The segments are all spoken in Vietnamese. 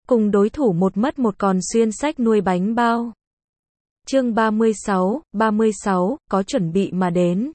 cùng đối thủ một mất một còn xuyên sách nuôi bánh bao. Chương 36, có chuẩn bị mà đến.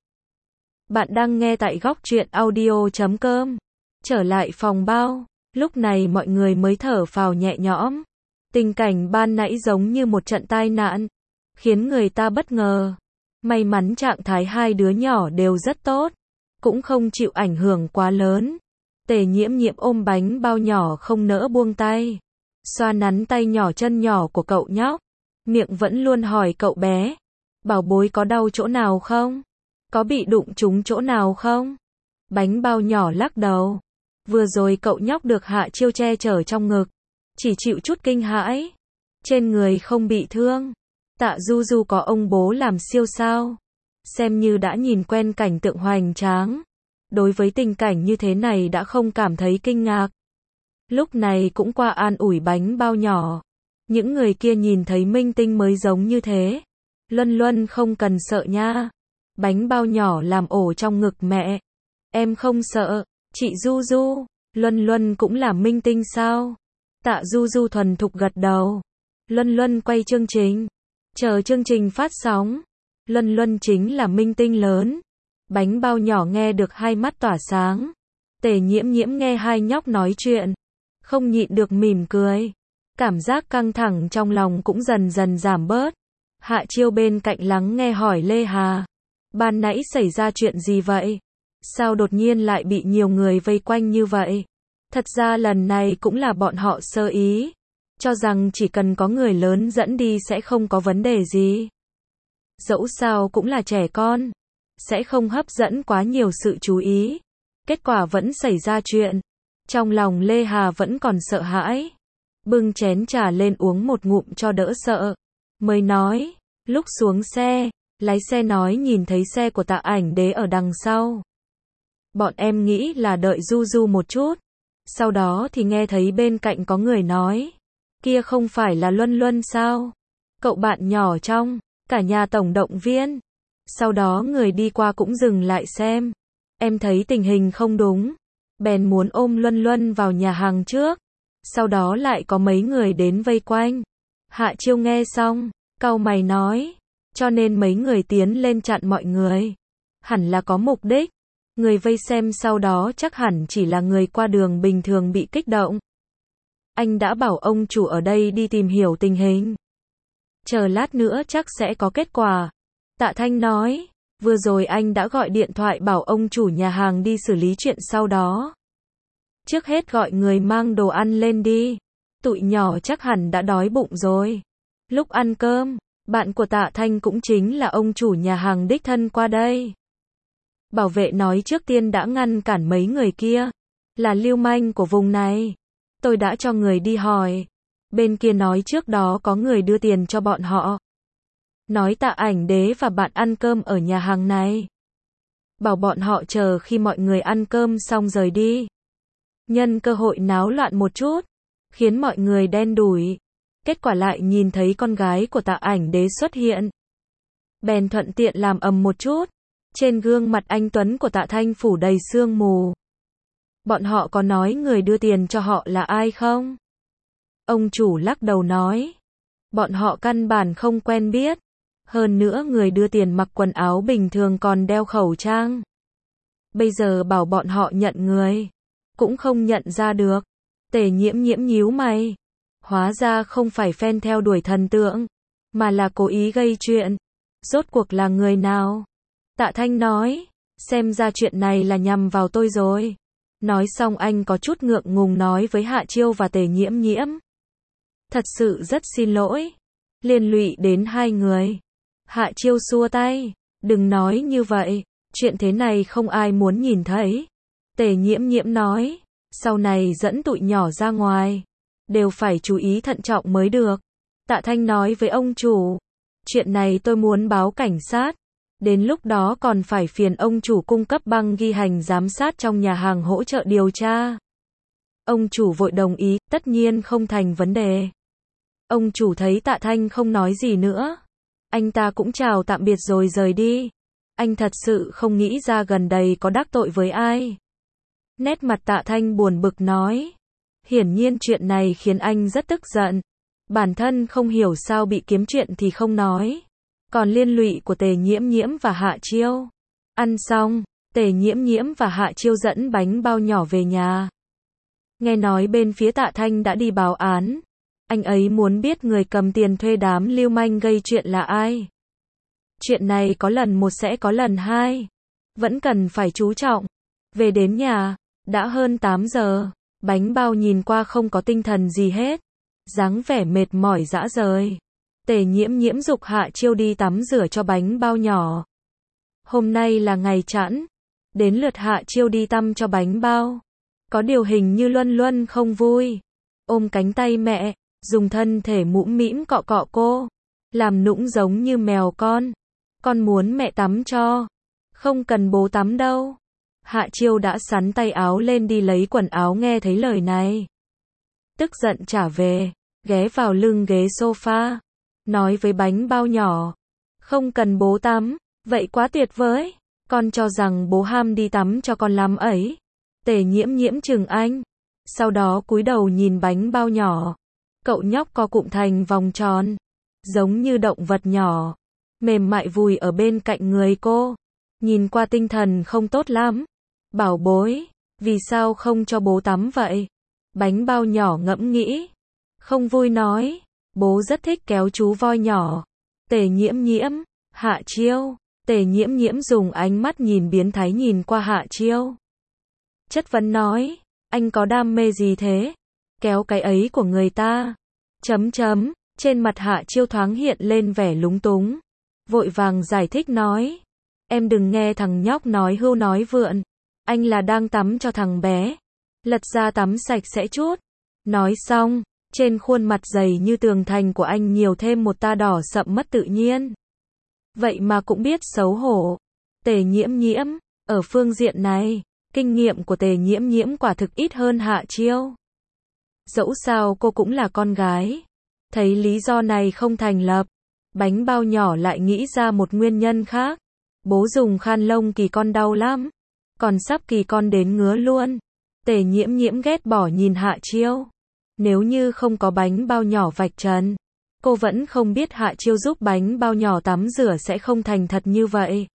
Bạn đang nghe tại góc truyện audio.com. Trở lại phòng bao, lúc này mọi người mới thở phào nhẹ nhõm. Tình cảnh ban nãy giống như một trận tai nạn, khiến người ta bất ngờ. May mắn trạng thái hai đứa nhỏ đều rất tốt, cũng không chịu ảnh hưởng quá lớn. Tề Nhiễm Nhiễm ôm bánh bao nhỏ không nỡ buông tay, xoa nắn tay nhỏ chân nhỏ của cậu nhóc, miệng vẫn luôn hỏi cậu bé, bảo bối có đau chỗ nào không? Có bị đụng trúng chỗ nào không? Bánh bao nhỏ lắc đầu. Vừa rồi cậu nhóc được Hạ Chiêu che chở trong ngực, chỉ chịu chút kinh hãi, trên người không bị thương. Tạ Du Du có ông bố làm siêu sao, xem như đã nhìn quen cảnh tượng hoành tráng, đối với tình cảnh như thế này đã không cảm thấy kinh ngạc. Lúc này cũng qua an ủi bánh bao nhỏ, những người kia nhìn thấy minh tinh mới giống như thế. Luân Luân không cần sợ nha. Bánh bao nhỏ làm ổ trong ngực mẹ. Em không sợ. Chị Du Du, Luân Luân cũng là minh tinh sao? Tạ Du Du thuần thục gật đầu. Luân Luân quay chương trình, chờ chương trình phát sóng. Luân Luân chính là minh tinh lớn. Bánh bao nhỏ nghe được hai mắt tỏa sáng. Tề Nhiễm Nhiễm nghe hai nhóc nói chuyện, không nhịn được mỉm cười. Cảm giác căng thẳng trong lòng cũng dần dần giảm bớt. Hạ Chiêu bên cạnh lắng nghe hỏi Lê Hà, ban nãy xảy ra chuyện gì vậy? Sao đột nhiên lại bị nhiều người vây quanh như vậy? Thật ra lần này cũng là bọn họ sơ ý, cho rằng chỉ cần có người lớn dẫn đi sẽ không có vấn đề gì. Dẫu sao cũng là trẻ con, sẽ không hấp dẫn quá nhiều sự chú ý. Kết quả vẫn xảy ra chuyện. Trong lòng Lê Hà vẫn còn sợ hãi, bưng chén trà lên uống một ngụm cho đỡ sợ, mới nói, lúc xuống xe, lái xe nói nhìn thấy xe của Tạ Ảnh Đế ở đằng sau. Bọn em nghĩ là đợi Du Du một chút, sau đó thì nghe thấy bên cạnh có người nói, kia không phải là Luân Luân sao? Cậu bạn nhỏ trong cả nhà tổng động viên. Sau đó người đi qua cũng dừng lại xem. Em thấy tình hình không đúng, bèn muốn ôm Luân Luân vào nhà hàng trước. Sau đó lại có mấy người đến vây quanh. Hạ Chiêu nghe xong, cau mày nói, cho nên mấy người tiến lên chặn mọi người. Hẳn là có mục đích. Người vây xem sau đó chắc hẳn chỉ là người qua đường bình thường bị kích động. Anh đã bảo ông chủ ở đây đi tìm hiểu tình hình. Chờ lát nữa chắc sẽ có kết quả. Tạ Thanh nói, vừa rồi anh đã gọi điện thoại bảo ông chủ nhà hàng đi xử lý chuyện sau đó. Trước hết gọi người mang đồ ăn lên đi. Tụi nhỏ chắc hẳn đã đói bụng rồi. Lúc ăn cơm, bạn của Tạ Thanh cũng chính là ông chủ nhà hàng đích thân qua đây. Bảo vệ nói trước tiên đã ngăn cản mấy người kia, là lưu manh của vùng này. Tôi đã cho người đi hỏi. Bên kia nói trước đó có người đưa tiền cho bọn họ. Nói Tạ Ảnh Đế và bạn ăn cơm ở nhà hàng này. Bảo bọn họ chờ khi mọi người ăn cơm xong rời đi. Nhân cơ hội náo loạn một chút, khiến mọi người đen đủi. Kết quả lại nhìn thấy con gái của Tạ Ảnh Đế xuất hiện. Bèn thuận tiện làm ầm một chút. Trên gương mặt anh tuấn của Tạ Thanh phủ đầy sương mù. Bọn họ có nói người đưa tiền cho họ là ai không? Ông chủ lắc đầu nói, bọn họ căn bản không quen biết. Hơn nữa người đưa tiền mặc quần áo bình thường còn đeo khẩu trang. Bây giờ bảo bọn họ nhận người, cũng không nhận ra được. Tề Nhiễm Nhiễm nhíu mày. Hóa ra không phải fan theo đuổi thần tượng, mà là cố ý gây chuyện. Rốt cuộc là người nào? Tạ Thanh nói, xem ra chuyện này là nhằm vào tôi rồi. Nói xong anh có chút ngượng ngùng nói với Hạ Chiêu và Tề Nhiễm Nhiễm. Thật sự rất xin lỗi, liên lụy đến hai người. Hạ Chiêu xua tay, đừng nói như vậy, chuyện thế này không ai muốn nhìn thấy. Tề Nhiễm Nhiễm nói, sau này dẫn tụi nhỏ ra ngoài, đều phải chú ý thận trọng mới được. Tạ Thanh nói với ông chủ, chuyện này tôi muốn báo cảnh sát. Đến lúc đó còn phải phiền ông chủ cung cấp băng ghi hình giám sát trong nhà hàng hỗ trợ điều tra. Ông chủ vội đồng ý, tất nhiên không thành vấn đề. Ông chủ thấy Tạ Thanh không nói gì nữa, anh ta cũng chào tạm biệt rồi rời đi. Anh thật sự không nghĩ ra gần đây có đắc tội với ai. Nét mặt Tạ Thanh buồn bực nói, Hiển nhiên chuyện này khiến anh rất tức giận. Bản thân không hiểu sao bị kiếm chuyện thì không nói. Còn liên lụy của Tề Nhiễm Nhiễm và Hạ Chiêu. Ăn xong, Tề Nhiễm Nhiễm và Hạ Chiêu dẫn bánh bao nhỏ về nhà. Nghe nói bên phía Tạ Thanh đã đi báo án. Anh ấy muốn biết người cầm tiền thuê đám lưu manh gây chuyện là ai. Chuyện này có lần một sẽ có lần hai. Vẫn cần phải chú trọng. Về đến nhà, đã hơn 8 giờ. Bánh bao nhìn qua không có tinh thần gì hết. Dáng vẻ mệt mỏi rã rời. Tề Nhiễm Nhiễm giục Hạ Chiêu đi tắm rửa cho bánh bao nhỏ. Hôm nay là ngày chẵn. Đến lượt Hạ Chiêu đi tăm cho bánh bao. Có điều hình như Luân Luân không vui. Ôm cánh tay mẹ, dùng thân thể mũm mĩm cọ cọ cô. Làm nũng giống như mèo con. Con muốn mẹ tắm cho. Không cần bố tắm đâu. Hạ Chiêu đã sắn tay áo lên đi lấy quần áo nghe thấy lời này. Tức giận trả về, ghé vào lưng ghế sofa. Nói với bánh bao nhỏ. Không cần bố tắm, vậy quá tuyệt vời. Con cho rằng bố ham đi tắm cho con lắm ấy. Tề Nhiễm Nhiễm chừng anh. Sau đó cúi đầu nhìn bánh bao nhỏ. Cậu nhóc co cụm thành vòng tròn. Giống như động vật nhỏ. Mềm mại vùi ở bên cạnh người cô. Nhìn qua tinh thần không tốt lắm. Bảo bối, vì sao không cho bố tắm vậy? Bánh bao nhỏ ngẫm nghĩ. Không vui nói. Bố rất thích kéo chú voi nhỏ. Tề Nhiễm Nhiễm, Hạ Chiêu. Tề Nhiễm Nhiễm dùng ánh mắt nhìn biến thái nhìn qua Hạ Chiêu. Chất vấn nói, anh có đam mê gì thế? Kéo cái ấy của người ta. Trên mặt Hạ Chiêu thoáng hiện lên vẻ lúng túng. Vội vàng giải thích nói. Em đừng nghe thằng nhóc nói hưu nói vượn. Anh là đang tắm cho thằng bé. Lật ra tắm sạch sẽ chút. Nói xong, trên khuôn mặt dày như tường thành của anh nhiều thêm một ta đỏ sậm mất tự nhiên. Vậy mà cũng biết xấu hổ. Tề Nhiễm Nhiễm, ở phương diện này, kinh nghiệm của Tề Nhiễm Nhiễm quả thực ít hơn Hạ Chiêu. Dẫu sao cô cũng là con gái. Thấy lý do này không thành lập, bánh bao nhỏ lại nghĩ ra một nguyên nhân khác. Bố dùng khăn lông kỳ con đau lắm. Còn sắp kỳ con đến ngứa luôn. Tề Nhiễm Nhiễm ghét bỏ nhìn Hạ Chiêu. Nếu như không có bánh bao nhỏ vạch trần, cô vẫn không biết Hạ Chiêu giúp bánh bao nhỏ tắm rửa sẽ không thành thật như vậy.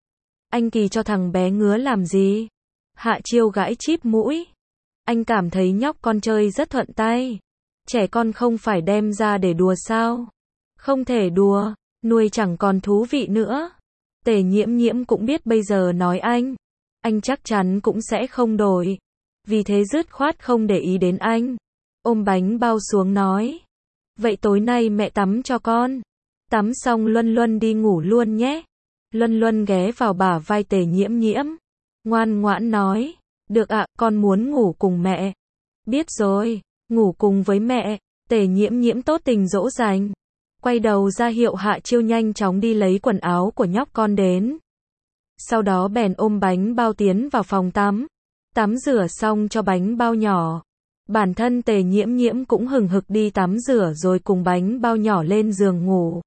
Anh kỳ cho thằng bé ngứa làm gì? Hạ Chiêu gãi chíp mũi. Anh cảm thấy nhóc con chơi rất thuận tay. Trẻ con không phải đem ra để đùa sao? Không thể đùa, nuôi chẳng còn thú vị nữa. Tề Nhiễm Nhiễm cũng biết bây giờ nói anh chắc chắn cũng sẽ không đổi. Vì thế dứt khoát không để ý đến anh. Ôm bánh bao xuống nói. Vậy tối nay mẹ tắm cho con. Tắm xong Luân Luân đi ngủ luôn nhé. Luân Luân ghé vào bả vai Tề Nhiễm Nhiễm. Ngoan ngoãn nói. Được ạ, con muốn ngủ cùng mẹ. Biết rồi, ngủ cùng với mẹ. Tề Nhiễm Nhiễm tốt tình dỗ dành. Quay đầu ra hiệu Hạ Chiêu nhanh chóng đi lấy quần áo của nhóc con đến. Sau đó bèn ôm bánh bao tiến vào phòng tắm. Tắm rửa xong cho bánh bao nhỏ. Bản thân Tề Nhiễm Nhiễm cũng hừng hực đi tắm rửa rồi cùng bánh bao nhỏ lên giường ngủ.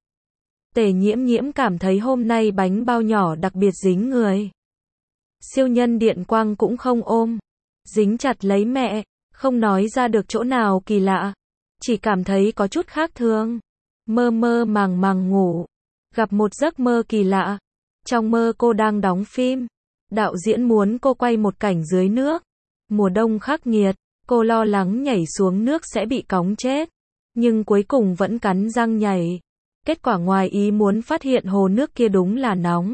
Tề Nhiễm Nhiễm cảm thấy hôm nay bánh bao nhỏ đặc biệt dính người. Siêu nhân điện quang cũng không ôm. Dính chặt lấy mẹ, không nói ra được chỗ nào kỳ lạ. Chỉ cảm thấy có chút khác thường. Mơ mơ màng màng ngủ. Gặp một giấc mơ kỳ lạ. Trong mơ cô đang đóng phim. Đạo diễn muốn cô quay một cảnh dưới nước. Mùa đông khắc nghiệt. Cô lo lắng nhảy xuống nước sẽ bị cóng chết. Nhưng cuối cùng vẫn cắn răng nhảy. Kết quả ngoài ý muốn phát hiện hồ nước kia đúng là nóng.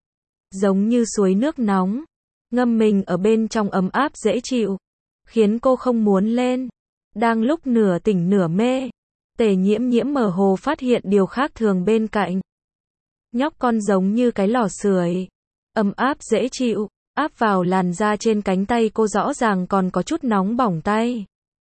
Giống như suối nước nóng. Ngâm mình ở bên trong ấm áp dễ chịu. Khiến cô không muốn lên. Đang lúc nửa tỉnh nửa mê. Tề Nhiễm Nhiễm mơ hồ phát hiện điều khác thường bên cạnh. Nhóc con giống như cái lò sưởi. Ấm áp dễ chịu. Áp vào làn da trên cánh tay cô rõ ràng còn có chút nóng bỏng tay.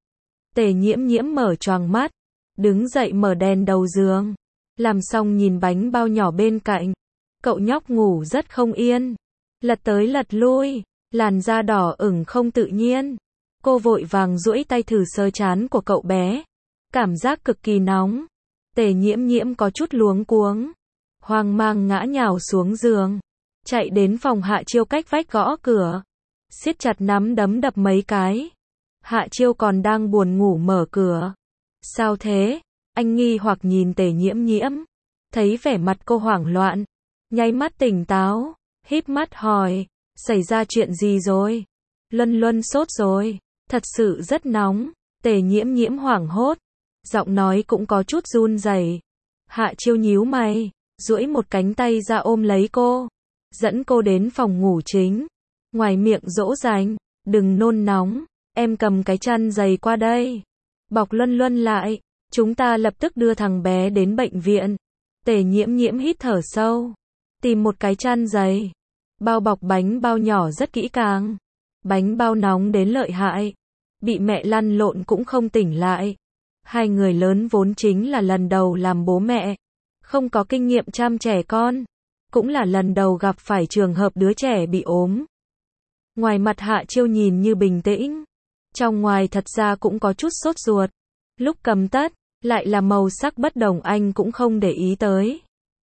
Tề Nhiễm Nhiễm mở choàng mắt. Đứng dậy mở đèn đầu giường. Làm xong nhìn bánh bao nhỏ bên cạnh. Cậu nhóc ngủ rất không yên. Lật tới lật lui. Làn da đỏ ửng không tự nhiên. Cô vội vàng duỗi tay thử sờ trán của cậu bé. Cảm giác cực kỳ nóng. Tề Nhiễm Nhiễm có chút luống cuống. Hoang mang ngã nhào xuống giường. Chạy đến phòng Hạ Chiêu cách vách gõ cửa. Siết chặt nắm đấm đập mấy cái. Hạ Chiêu còn đang buồn ngủ mở cửa. Sao thế? Anh nghi hoặc nhìn Tề Nhiễm Nhiễm. Thấy vẻ mặt cô hoảng loạn, nháy mắt tỉnh táo, híp mắt hỏi, xảy ra chuyện gì rồi? Luân Luân sốt rồi, thật sự rất nóng. Tề Nhiễm Nhiễm hoảng hốt, giọng nói cũng có chút run rẩy. Hạ Chiêu nhíu mày, duỗi một cánh tay ra ôm lấy cô, dẫn cô đến phòng ngủ chính. Ngoài miệng dỗ dành, đừng nôn nóng, em cầm cái chăn dày qua đây. Bọc Luân Luân lại, chúng ta lập tức đưa thằng bé đến bệnh viện. Tề Nhiễm Nhiễm hít thở sâu, tìm một cái chăn dày, bao bọc bánh bao nhỏ rất kỹ càng. Bánh bao nóng đến lợi hại, bị mẹ lăn lộn cũng không tỉnh lại. Hai người lớn vốn chính là lần đầu làm bố mẹ, không có kinh nghiệm chăm trẻ con, cũng là lần đầu gặp phải trường hợp đứa trẻ bị ốm. Ngoài mặt Hạ Chiêu nhìn như bình tĩnh, trong ngoài thật ra cũng có chút sốt ruột. Lúc cầm tất, lại là màu sắc bất đồng anh cũng không để ý tới.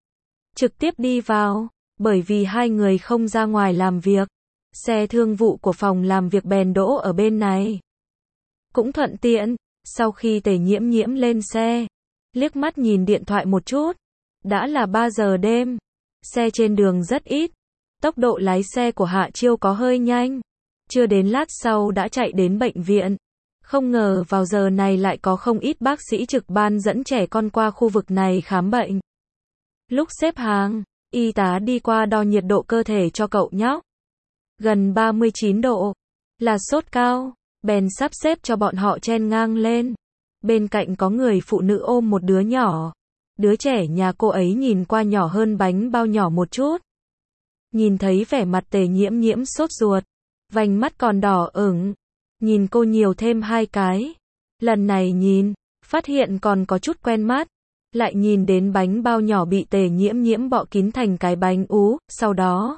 Trực tiếp đi vào, bởi vì hai người không ra ngoài làm việc. Xe thương vụ của phòng làm việc bèn đỗ ở bên này. Cũng thuận tiện, sau khi Tề Nhiễm Nhiễm lên xe, liếc mắt nhìn điện thoại một chút, đã là 3 giờ đêm, xe trên đường rất ít, tốc độ lái xe của Hạ Chiêu có hơi nhanh, chưa đến lát sau đã chạy đến bệnh viện. Không ngờ vào giờ này lại có không ít bác sĩ trực ban dẫn trẻ con qua khu vực này khám bệnh. Lúc xếp hàng, y tá đi qua đo nhiệt độ cơ thể cho cậu nhóc. Gần 39 độ, là sốt cao, bèn sắp xếp cho bọn họ chen ngang lên. Bên cạnh có người phụ nữ ôm một đứa nhỏ. Đứa trẻ nhà cô ấy nhìn qua nhỏ hơn bánh bao nhỏ một chút. Nhìn thấy vẻ mặt Tề Nhiễm Nhiễm sốt ruột, vành mắt còn đỏ ửng, nhìn cô nhiều thêm 2 cái. Lần này nhìn, phát hiện còn có chút quen mắt, lại nhìn đến bánh bao nhỏ bị Tề Nhiễm Nhiễm bọ kín thành cái bánh ú, sau đó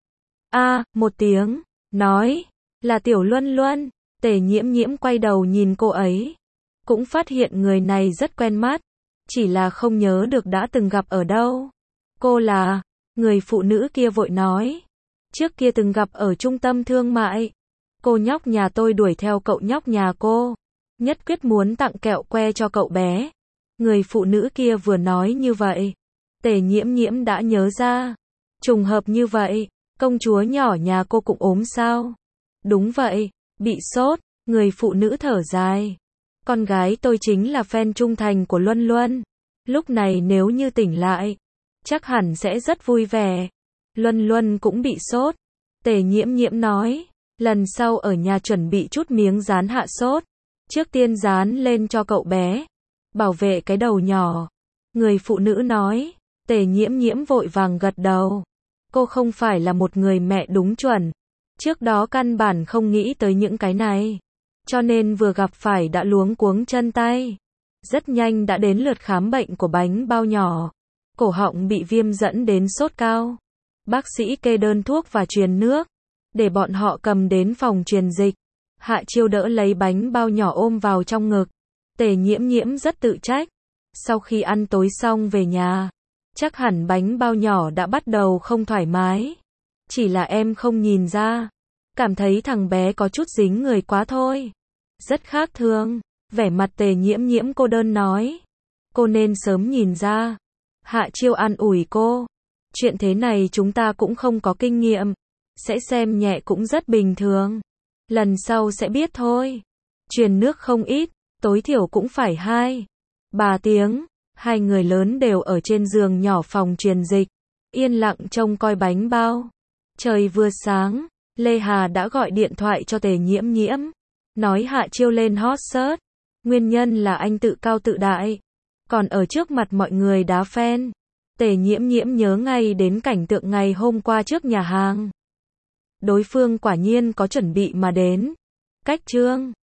một tiếng, nói, là Tiểu Luân Luân. Tề Nhiễm Nhiễm quay đầu nhìn cô ấy, cũng phát hiện người này rất quen mắt, chỉ là không nhớ được đã từng gặp ở đâu. Cô là, người phụ nữ kia vội nói, trước kia từng gặp ở trung tâm thương mại. Cô nhóc nhà tôi đuổi theo cậu nhóc nhà cô, nhất quyết muốn tặng kẹo que cho cậu bé. Người phụ nữ kia vừa nói như vậy, Tề Nhiễm Nhiễm đã nhớ ra, trùng hợp như vậy, công chúa nhỏ nhà cô cũng ốm sao? Đúng vậy, bị sốt. Người phụ nữ thở dài, con gái tôi chính là fan trung thành của Luân Luân, lúc này nếu như tỉnh lại, chắc hẳn sẽ rất vui vẻ. Luân Luân cũng bị sốt. Tề Nhiễm Nhiễm nói, lần sau ở nhà chuẩn bị chút miếng dán hạ sốt, trước tiên dán lên cho cậu bé, bảo vệ cái đầu nhỏ. Người phụ nữ nói. Tề Nhiễm Nhiễm vội vàng gật đầu. Cô không phải là một người mẹ đúng chuẩn, trước đó căn bản không nghĩ tới những cái này, cho nên vừa gặp phải đã luống cuống chân tay. Rất nhanh đã đến lượt khám bệnh của bánh bao nhỏ. Cổ họng bị viêm dẫn đến sốt cao. Bác sĩ kê đơn thuốc và truyền nước, để bọn họ cầm đến phòng truyền dịch. Hạ Chiêu đỡ lấy bánh bao nhỏ ôm vào trong ngực. Tề Nhiễm Nhiễm rất tự trách. Sau khi ăn tối xong về nhà, chắc hẳn bánh bao nhỏ đã bắt đầu không thoải mái. Chỉ là em không nhìn ra, cảm thấy thằng bé có chút dính người quá thôi. Rất khác thường. Vẻ mặt Tề Nhiễm Nhiễm cô đơn nói. Cô nên sớm nhìn ra. Hạ Chiêu an ủi cô. Chuyện thế này chúng ta cũng không có kinh nghiệm. Sẽ xem nhẹ cũng rất bình thường. Lần sau sẽ biết thôi. Truyền nước không ít, tối thiểu cũng phải 2-3 tiếng. Hai người lớn đều ở trên giường nhỏ phòng truyền dịch, yên lặng trông coi bánh bao. Trời vừa sáng, Lê Hà đã gọi điện thoại cho Tề Nhiễm Nhiễm, nói Hạ Chiêu lên hot search. Nguyên nhân là anh tự cao tự đại, còn ở trước mặt mọi người đá fan. Tề Nhiễm Nhiễm nhớ ngay đến cảnh tượng ngày hôm qua trước nhà hàng. Đối phương quả nhiên có chuẩn bị mà đến. Cách chương